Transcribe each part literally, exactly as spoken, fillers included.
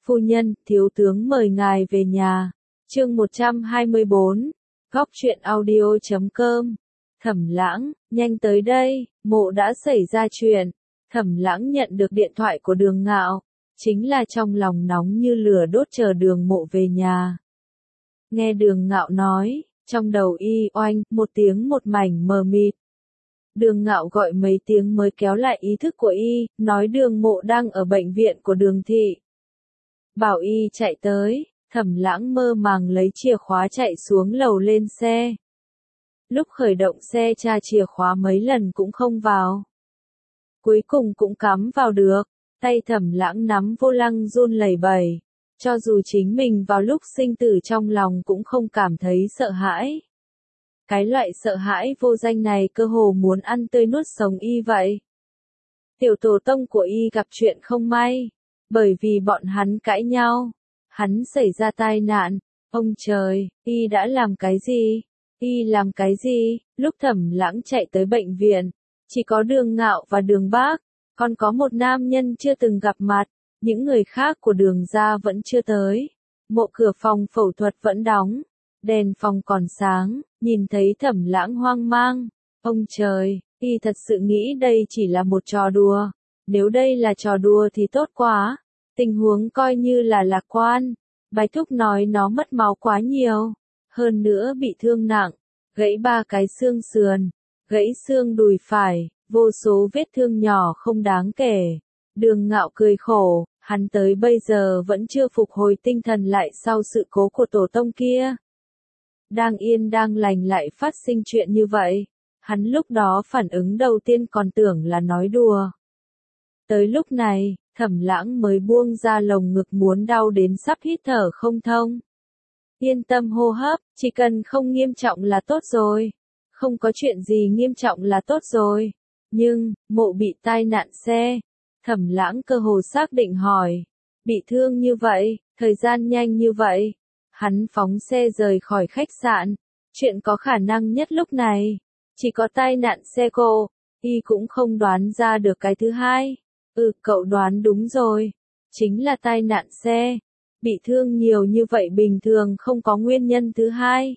Phu nhân, thiếu tướng mời ngài về nhà. Chương một trăm hai mươi bốn, góc truyện audio chấm com. Thẩm Lãng, nhanh tới đây, mộ đã xảy ra chuyện. Thẩm Lãng nhận được điện thoại của Đường Ngạo, chính là trong lòng nóng như lửa đốt chờ Đường Mộ về nhà. Nghe Đường Ngạo nói, trong đầu y oanh, một tiếng một mảnh mờ mịt. Đường Ngạo gọi mấy tiếng mới kéo lại ý thức của y, nói Đường Mộ đang ở bệnh viện của Đường thị. Bảo y chạy tới, Thẩm Lãng mơ màng lấy chìa khóa chạy xuống lầu lên xe. Lúc khởi động xe tra chìa khóa mấy lần cũng không vào. Cuối cùng cũng cắm vào được, tay Thẩm Lãng nắm vô lăng run lẩy bẩy. Cho dù chính mình vào lúc sinh tử trong lòng cũng không cảm thấy sợ hãi. Cái loại sợ hãi vô danh này cơ hồ muốn ăn tươi nuốt sống y vậy. Tiểu tổ tông của y gặp chuyện không may, bởi vì bọn hắn cãi nhau, hắn xảy ra tai nạn. Ông trời, y đã làm cái gì? Y làm cái gì? Lúc Thẩm Lãng chạy tới bệnh viện, chỉ có Đường Ngạo và Đường Bác, còn có một nam nhân chưa từng gặp mặt, những người khác của Đường gia vẫn chưa tới. Mộ cửa phòng phẫu thuật vẫn đóng, đèn phòng còn sáng, nhìn thấy Thẩm Lãng hoang mang. Ông trời, y thật sự nghĩ đây chỉ là một trò đùa. Nếu đây là trò đùa thì tốt quá. Tình huống coi như là lạc quan. Bái thúc nói nó mất máu quá nhiều. Hơn nữa bị thương nặng, gãy ba cái xương sườn, gãy xương đùi phải, vô số vết thương nhỏ không đáng kể. Đường Ngạo cười khổ, hắn tới bây giờ vẫn chưa phục hồi tinh thần lại sau sự cố của tổ tông kia. Đang yên đang lành lại phát sinh chuyện như vậy. Hắn lúc đó phản ứng đầu tiên còn tưởng là nói đùa. Tới lúc này, Thẩm Lãng mới buông ra lồng ngực muốn đau đến sắp hít thở không thông. Yên tâm hô hấp, chỉ cần không nghiêm trọng là tốt rồi. Không có chuyện gì nghiêm trọng là tốt rồi. Nhưng, Mộ bị tai nạn xe. Thẩm Lãng cơ hồ xác định hỏi. Bị thương như vậy, thời gian nhanh như vậy. Hắn phóng xe rời khỏi khách sạn. Chuyện có khả năng nhất lúc này, chỉ có tai nạn xe cộ. Y cũng không đoán ra được cái thứ hai. Ừ, cậu đoán đúng rồi. Chính là tai nạn xe. Bị thương nhiều như vậy bình thường không có nguyên nhân thứ hai.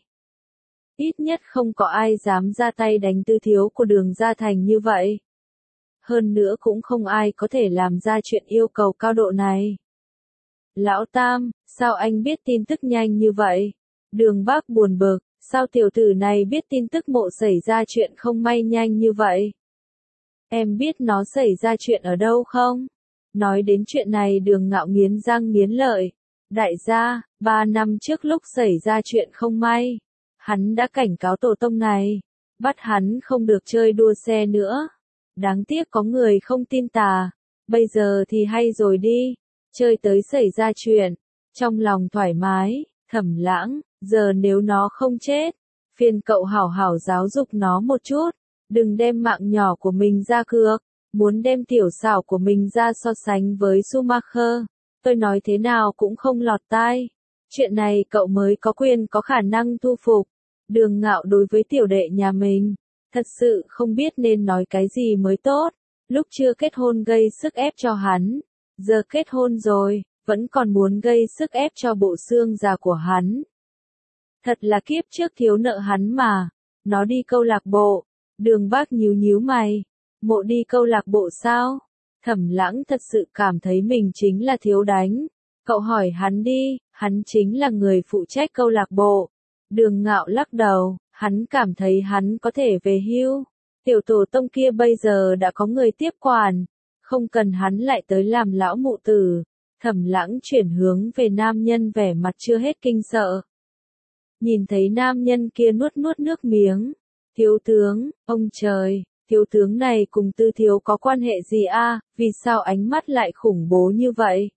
Ít nhất không có ai dám ra tay đánh Tư thiếu của Đường gia thành như vậy. Hơn nữa cũng không ai có thể làm ra chuyện yêu cầu cao độ này. Lão Tam, sao anh biết tin tức nhanh như vậy? Đường Bác buồn bực, sao tiểu tử này biết tin tức Mộ xảy ra chuyện không may nhanh như vậy? Em biết nó xảy ra chuyện ở đâu không? Nói đến chuyện này Đường Ngạo nghiến răng nghiến lợi. Đại gia, ba năm trước lúc xảy ra chuyện không may, hắn đã cảnh cáo tổ tông này, bắt hắn không được chơi đua xe nữa. Đáng tiếc có người không tin tà, bây giờ thì hay rồi đi, chơi tới xảy ra chuyện, trong lòng thoải mái. Thẩm Lãng, giờ nếu nó không chết, phiền cậu hảo hảo giáo dục nó một chút, đừng đem mạng nhỏ của mình ra cược, muốn đem tiểu xảo của mình ra so sánh với Schumacher. Tôi nói thế nào cũng không lọt tai. Chuyện này cậu mới có quyền có khả năng thu phục. Đường Ngạo đối với tiểu đệ nhà mình, thật sự không biết nên nói cái gì mới tốt. Lúc chưa kết hôn gây sức ép cho hắn, giờ kết hôn rồi, vẫn còn muốn gây sức ép cho bộ xương già của hắn. Thật là kiếp trước thiếu nợ hắn mà. Nó đi câu lạc bộ. Đường Bác nhíu nhíu mày. Mộ đi câu lạc bộ sao? Thẩm Lãng thật sự cảm thấy mình chính là thiếu đánh. Cậu hỏi hắn đi, hắn chính là người phụ trách câu lạc bộ. Đường Ngạo lắc đầu, hắn cảm thấy hắn có thể về hưu. Tiểu tổ tông kia bây giờ đã có người tiếp quản, không cần hắn lại tới làm lão mụ tử. Thẩm Lãng chuyển hướng về nam nhân vẻ mặt chưa hết kinh sợ. Nhìn thấy nam nhân kia nuốt nuốt nước miếng. Thiếu tướng, ông trời. Thiếu tướng này cùng Tư thiếu có quan hệ gì a? À? Vì sao ánh mắt lại khủng bố như vậy?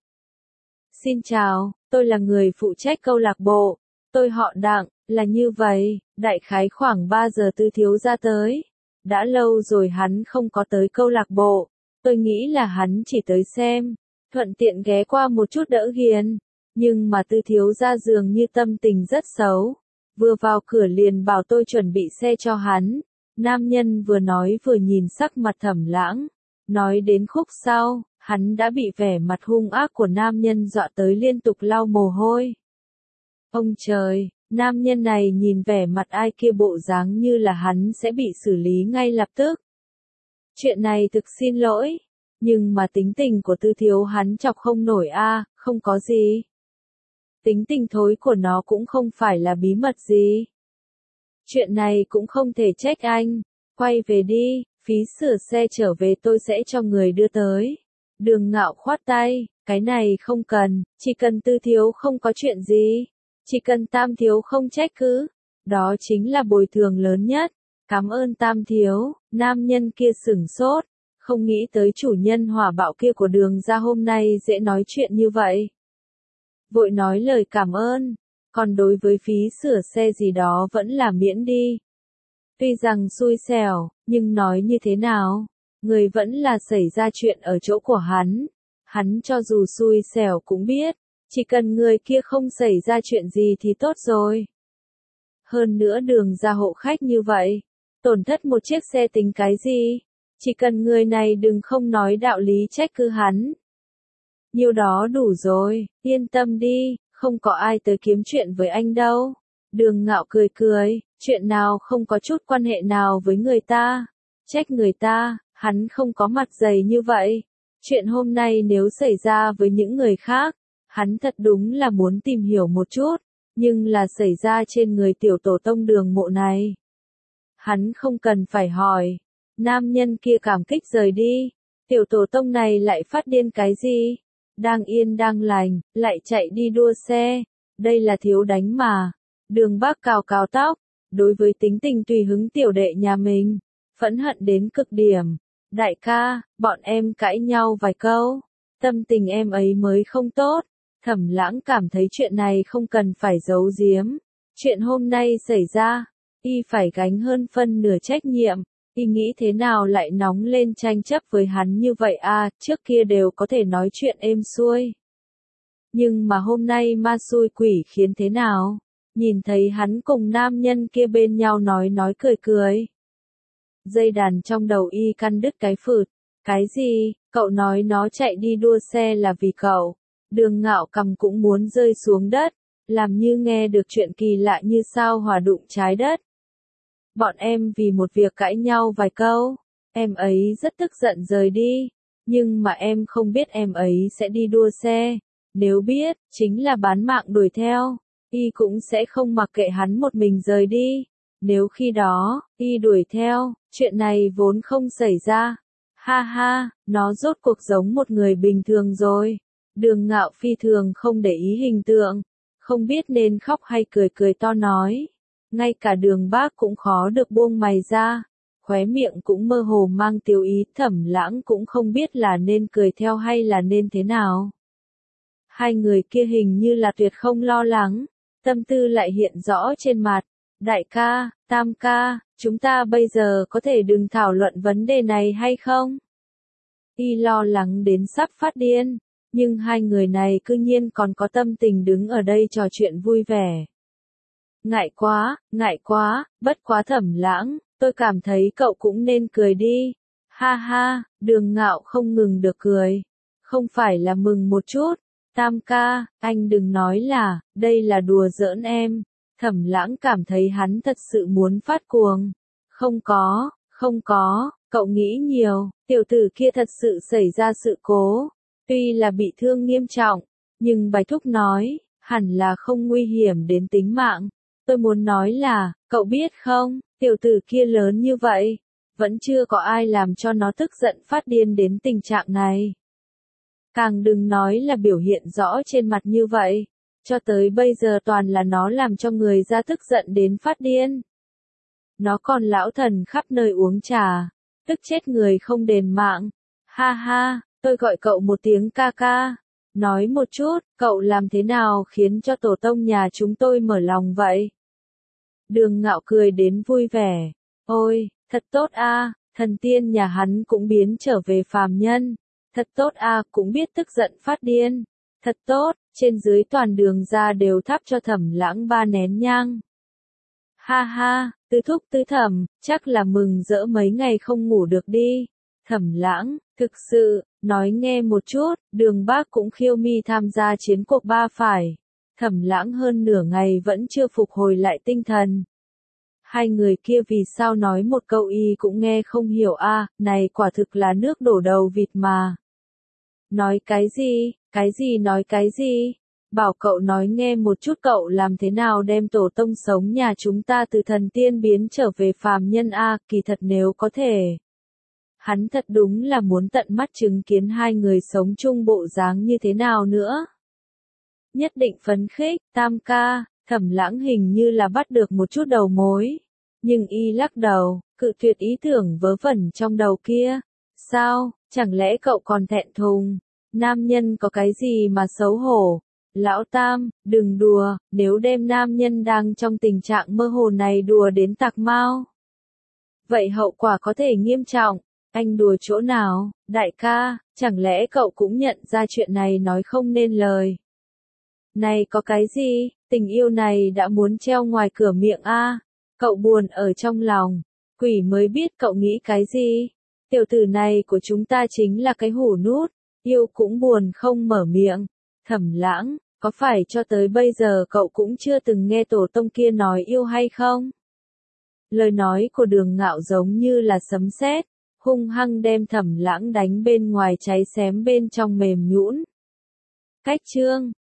Xin chào, tôi là người phụ trách câu lạc bộ. Tôi họ Đặng, là như vậy, đại khái khoảng ba giờ Tư thiếu ra tới. Đã lâu rồi hắn không có tới câu lạc bộ. Tôi nghĩ là hắn chỉ tới xem, thuận tiện ghé qua một chút đỡ hiền. Nhưng mà Tư thiếu ra dường như tâm tình rất xấu. Vừa vào cửa liền bảo tôi chuẩn bị xe cho hắn. Nam nhân vừa nói vừa nhìn sắc mặt Thẩm Lãng. Nói đến khúc sau, Hắn đã bị vẻ mặt hung ác của nam nhân dọa tới liên tục lau mồ hôi. Ông trời, nam nhân này nhìn vẻ mặt ai kia bộ dáng như là hắn sẽ bị xử lý ngay lập tức. Chuyện này thực xin lỗi, nhưng mà tính tình của Tư Thiếu hắn chọc không nổi a, không có gì. Tính tình thối của nó cũng không phải là bí mật gì. Chuyện này cũng không thể trách anh, quay về đi, phí sửa xe trở về tôi sẽ cho người đưa tới. Đường Ngạo khoát tay, cái này không cần, chỉ cần Tư Thiếu không có chuyện gì, chỉ cần Tam Thiếu không trách cứ, đó chính là bồi thường lớn nhất. Cảm ơn Tam Thiếu, nam nhân kia sửng sốt, không nghĩ tới chủ nhân hỏa bạo kia của Đường gia hôm nay dễ nói chuyện như vậy. Vội nói lời cảm ơn, còn đối với phí sửa xe gì đó vẫn là miễn đi. Tuy rằng xui xẻo, nhưng nói như thế nào, người vẫn là xảy ra chuyện ở chỗ của hắn. Hắn cho dù xui xẻo cũng biết, chỉ cần người kia không xảy ra chuyện gì thì tốt rồi. Hơn nữa Đường gia hộ khách như vậy, tổn thất một chiếc xe tính cái gì, chỉ cần người này đừng không nói đạo lý trách cứ hắn. Nhiêu đó đủ rồi, yên tâm đi, không có ai tới kiếm chuyện với anh đâu. Đường Ngạo cười cười, chuyện nào không có chút quan hệ nào với người ta, trách người ta, hắn không có mặt dày như vậy. Chuyện hôm nay nếu xảy ra với những người khác, hắn thật đúng là muốn tìm hiểu một chút, nhưng là xảy ra trên người tiểu tổ tông Đường Mộ này. Hắn không cần phải hỏi, nam nhân kia cảm kích rời đi, tiểu tổ tông này lại phát điên cái gì? Đang yên đang lành, lại chạy đi đua xe, đây là thiếu đánh mà. Đường Bác cào cào tóc, đối với tính tình tùy hứng tiểu đệ nhà mình, phẫn hận đến cực điểm. Đại ca, bọn em cãi nhau vài câu, tâm tình em ấy mới không tốt. Thẩm Lãng cảm thấy chuyện này không cần phải giấu giếm. Chuyện hôm nay xảy ra, y phải gánh hơn phân nửa trách nhiệm. Y nghĩ thế nào lại nóng lên tranh chấp với hắn như vậy à, trước kia đều có thể nói chuyện êm xuôi. Nhưng mà hôm nay ma xui quỷ khiến thế nào? Nhìn thấy hắn cùng nam nhân kia bên nhau nói nói cười cười. Dây đàn trong đầu y căn đứt cái phượt. Cái gì, cậu nói nó chạy đi đua xe là vì cậu. Đường Ngạo cằm cũng muốn rơi xuống đất, làm như nghe được chuyện kỳ lạ như sao hỏa đụng trái đất. Bọn em vì một việc cãi nhau vài câu, em ấy rất tức giận rời đi, nhưng mà em không biết em ấy sẽ đi đua xe, nếu biết, chính là bán mạng đuổi theo, y cũng sẽ không mặc kệ hắn một mình rời đi, nếu khi đó, y đuổi theo, chuyện này vốn không xảy ra, ha ha, nó rốt cuộc giống một người bình thường rồi. Đường Ngạo phi thường không để ý hình tượng, không biết nên khóc hay cười cười to nói. Ngay cả Đường Bác cũng khó được buông mày ra, khóe miệng cũng mơ hồ mang tiêu ý. Thẩm Lãng cũng không biết là nên cười theo hay là nên thế nào. Hai người kia hình như là tuyệt không lo lắng, tâm tư lại hiện rõ trên mặt. Đại ca, Tam ca, chúng ta bây giờ có thể đừng thảo luận vấn đề này hay không? Y lo lắng đến sắp phát điên, nhưng hai người này cư nhiên còn có tâm tình đứng ở đây trò chuyện vui vẻ. Ngại quá, ngại quá, bất quá Thẩm Lãng, tôi cảm thấy cậu cũng nên cười đi. Ha ha, Đường Ngạo không ngừng được cười. Không phải là mừng một chút. Tam ca, anh đừng nói là, đây là đùa giỡn em. Thẩm Lãng cảm thấy hắn thật sự muốn phát cuồng. Không có, không có, cậu nghĩ nhiều, tiểu tử kia thật sự xảy ra sự cố. Tuy là bị thương nghiêm trọng, nhưng Bạch Thúc nói, hẳn là không nguy hiểm đến tính mạng. Tôi muốn nói là, cậu biết không, tiểu tử kia lớn như vậy, vẫn chưa có ai làm cho nó tức giận phát điên đến tình trạng này. Càng đừng nói là biểu hiện rõ trên mặt như vậy, cho tới bây giờ toàn là nó làm cho người ra tức giận đến phát điên. Nó còn lão thần khắp nơi uống trà, tức chết người không đền mạng. Ha ha, tôi gọi cậu một tiếng ca ca. Nói một chút, cậu làm thế nào khiến cho tổ tông nhà chúng tôi mở lòng vậy? Đường Ngạo cười đến vui vẻ. Ôi, thật tốt a, thần tiên nhà hắn cũng biến trở về phàm nhân. Thật tốt a, cũng biết tức giận phát điên. Thật tốt, trên dưới toàn Đường gia đều thắp cho Thẩm Lãng ba nén nhang. Ha ha, Tư Thúc Tư Thẩm, chắc là mừng rỡ mấy ngày không ngủ được đi. Thẩm Lãng, Thực sự, nói nghe một chút, Đường Bác cũng khiêu mi tham gia chiến cuộc ba phải. Thẩm Lãng hơn nửa ngày vẫn chưa phục hồi lại tinh thần. Hai người kia vì sao nói một câu y cũng nghe không hiểu a, này quả thực là nước đổ đầu vịt mà. Nói cái gì, cái gì nói cái gì? Bảo cậu nói nghe một chút cậu làm thế nào đem tổ tông sống nhà chúng ta từ thần tiên biến trở về phàm nhân a, kỳ thật nếu có thể. Hắn thật đúng là muốn tận mắt chứng kiến hai người sống chung bộ dáng như thế nào nữa. Nhất định phấn khích, Tam ca, Thẩm Lãng hình như là bắt được một chút đầu mối. Nhưng y lắc đầu, cự tuyệt ý tưởng vớ vẩn trong đầu kia. Sao, chẳng lẽ cậu còn thẹn thùng? Nam nhân có cái gì mà xấu hổ? Lão Tam, đừng đùa, nếu đem nam nhân đang trong tình trạng mơ hồ này đùa đến tạc mau. Vậy hậu quả có thể nghiêm trọng. Anh đùa chỗ nào, đại ca, chẳng lẽ cậu cũng nhận ra chuyện này nói không nên lời. Này có cái gì, tình yêu này đã muốn treo ngoài cửa miệng a. Cậu buồn ở trong lòng, quỷ mới biết cậu nghĩ cái gì. Tiểu tử này của chúng ta chính là cái hủ nút, yêu cũng buồn không mở miệng. Thẩm Lãng, có phải cho tới bây giờ cậu cũng chưa từng nghe tổ tông kia nói yêu hay không? Lời nói của Đường Ngạo giống như là sấm sét, hung hăng đem Thẩm Lãng đánh bên ngoài cháy xém bên trong mềm nhũn. Cách chương